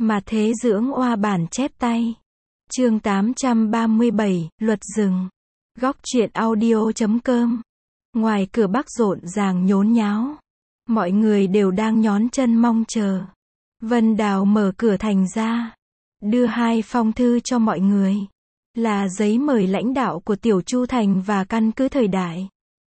Mà thế dưỡng oa bản chép tay. Chương 837, Luật rừng. Góc truyện audio.com. Ngoài cửa Bắc rộn ràng nhốn nháo. Mọi người đều đang nhón chân mong chờ. Vân Đào mở cửa thành ra, đưa 2 phong thư cho mọi người. Là giấy mời lãnh đạo của Tiểu Chu Thành và căn cứ thời đại.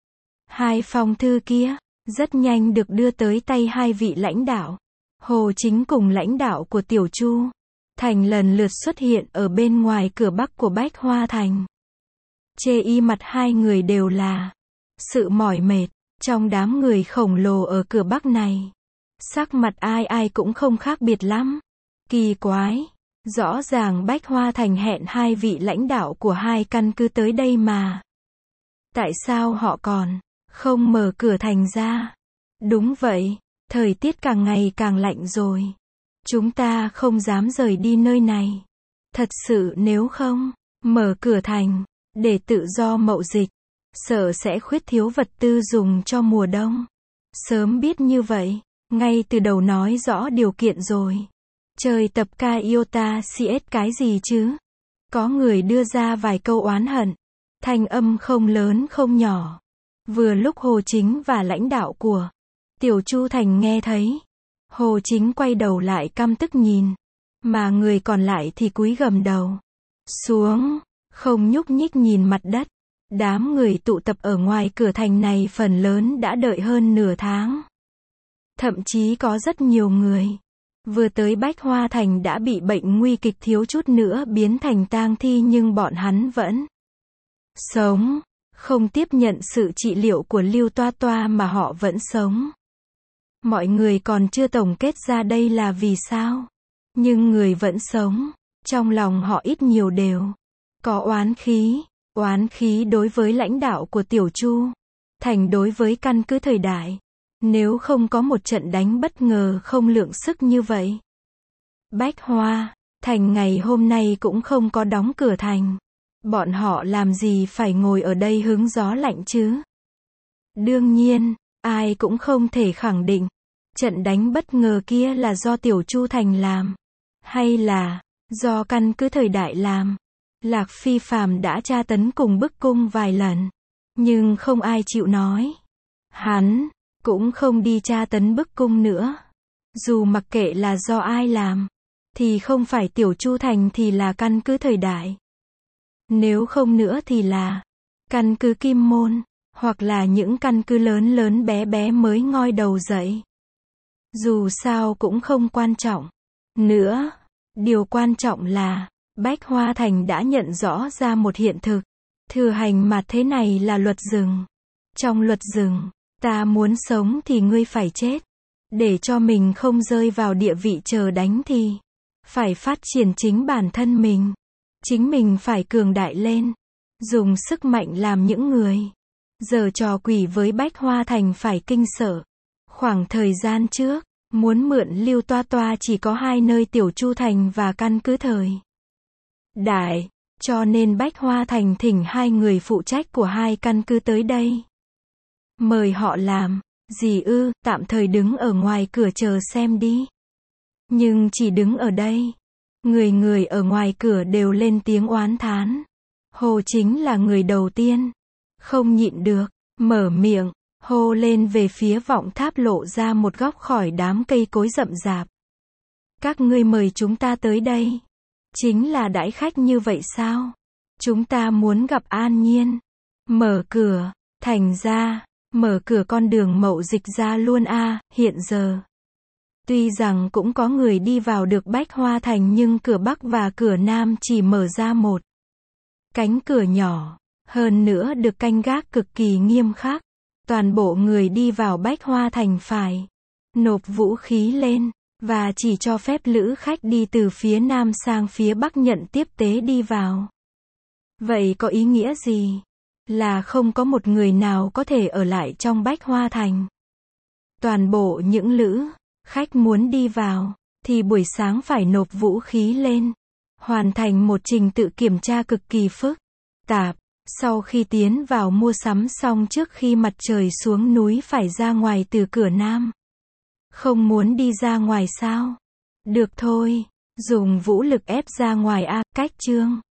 2 phong thư kia, rất nhanh được đưa tới tay 2 vị lãnh đạo. Hồ Chính cùng lãnh đạo của Tiểu Chu Thành lần lượt xuất hiện ở bên ngoài cửa Bắc của Bách Hoa Thành. Chê y mặt 2 người đều là sự mỏi mệt. Trong đám người khổng lồ ở cửa Bắc này, sắc mặt ai ai cũng không khác biệt lắm. Kỳ quái, rõ ràng Bách Hoa Thành hẹn 2 vị lãnh đạo của 2 căn cứ tới đây mà. Tại sao họ còn không mở cửa thành ra? Đúng vậy, thời tiết càng ngày càng lạnh rồi. Chúng ta không dám rời đi nơi này. Thật sự nếu không mở cửa thành để tự do mậu dịch, sợ sẽ khuyết thiếu vật tư dùng cho mùa đông. Sớm biết như vậy, ngay từ đầu nói rõ điều kiện rồi. Trời tập ca iota CS cái gì chứ? Có người đưa ra vài câu oán hận. Thanh âm không lớn không nhỏ. Vừa lúc Hồ Chính và lãnh đạo của Tiểu Chu Thành nghe thấy, Hồ Chính quay đầu lại căm tức nhìn, mà người còn lại thì cúi gầm đầu xuống, không nhúc nhích nhìn mặt đất. Đám người tụ tập ở ngoài cửa thành này phần lớn đã đợi hơn nửa tháng. Thậm chí có rất nhiều người vừa tới Bách Hoa Thành đã bị bệnh nguy kịch thiếu chút nữa biến thành tang thi, nhưng bọn hắn vẫn sống, không tiếp nhận sự trị liệu của Lưu Toa Toa mà họ vẫn sống. Mọi người còn chưa tổng kết ra đây là vì sao, nhưng người vẫn sống, trong lòng họ ít nhiều đều có oán khí đối với lãnh đạo của Tiểu Chu Thành, đối với căn cứ thời đại. Nếu không có một trận đánh bất ngờ không lượng sức như vậy, Bách Hoa Thành ngày hôm nay cũng không có đóng cửa thành. Bọn họ làm gì phải ngồi ở đây hứng gió lạnh chứ? Đương nhiên, ai cũng không thể khẳng định trận đánh bất ngờ kia là do Tiểu Chu Thành làm, hay là do căn cứ thời đại làm. Lạc Phi Phàm đã tra tấn cùng bức cung vài lần, nhưng không ai chịu nói. Hắn cũng không đi tra tấn bức cung nữa. Dù mặc kệ là do ai làm, thì không phải Tiểu Chu Thành thì là căn cứ thời đại. Nếu không nữa thì là căn cứ Kim Môn, hoặc là những căn cứ lớn lớn bé bé mới ngoi đầu dậy. Dù sao cũng không quan trọng nữa. Điều quan trọng là Bách Hoa Thành đã nhận rõ ra một hiện thực. Thừa hành mà thế này là luật rừng. Trong luật rừng, ta muốn sống thì ngươi phải chết. Để cho mình không rơi vào địa vị chờ đánh thì phải phát triển chính bản thân mình. Chính mình phải cường đại lên. Dùng sức mạnh làm những người giở trò quỷ với Bách Hoa Thành phải kinh sợ. Khoảng thời gian trước, muốn mượn Lưu Toa Toa chỉ có 2 nơi Tiểu Chu Thành và căn cứ thời đại, cho nên Bách Hoa Thành thỉnh 2 người phụ trách của 2 căn cứ tới đây. Mời họ làm gì ư? Tạm thời đứng ở ngoài cửa chờ xem đi. Nhưng chỉ đứng ở đây, người người ở ngoài cửa đều lên tiếng oán thán. Hồ Chính là người đầu tiên không nhịn được, mở miệng hô lên về phía vọng tháp lộ ra một góc khỏi đám cây cối rậm rạp. Các ngươi mời chúng ta tới đây chính là đãi khách như vậy sao? Chúng ta muốn gặp An Nhiên. Mở cửa thành ra, mở cửa con đường mậu dịch ra luôn a. Hiện giờ tuy rằng cũng có người đi vào được Bách Hoa Thành, nhưng cửa Bắc và cửa Nam chỉ mở ra một cánh cửa nhỏ, hơn nữa được canh gác cực kỳ nghiêm khắc. Toàn bộ người đi vào Bách Hoa Thành phải nộp vũ khí lên, và chỉ cho phép lữ khách đi từ phía Nam sang phía Bắc nhận tiếp tế đi vào. Vậy có ý nghĩa gì? Là không có một người nào có thể ở lại trong Bách Hoa Thành. Toàn bộ những lữ khách muốn đi vào, thì buổi sáng phải nộp vũ khí lên, hoàn thành một trình tự kiểm tra cực kỳ phức tạp. Sau khi tiến vào mua sắm xong, trước khi mặt trời xuống núi phải ra ngoài từ cửa Nam. Không muốn đi ra ngoài sao? Được thôi, Dùng vũ lực ép ra ngoài a, cách chương.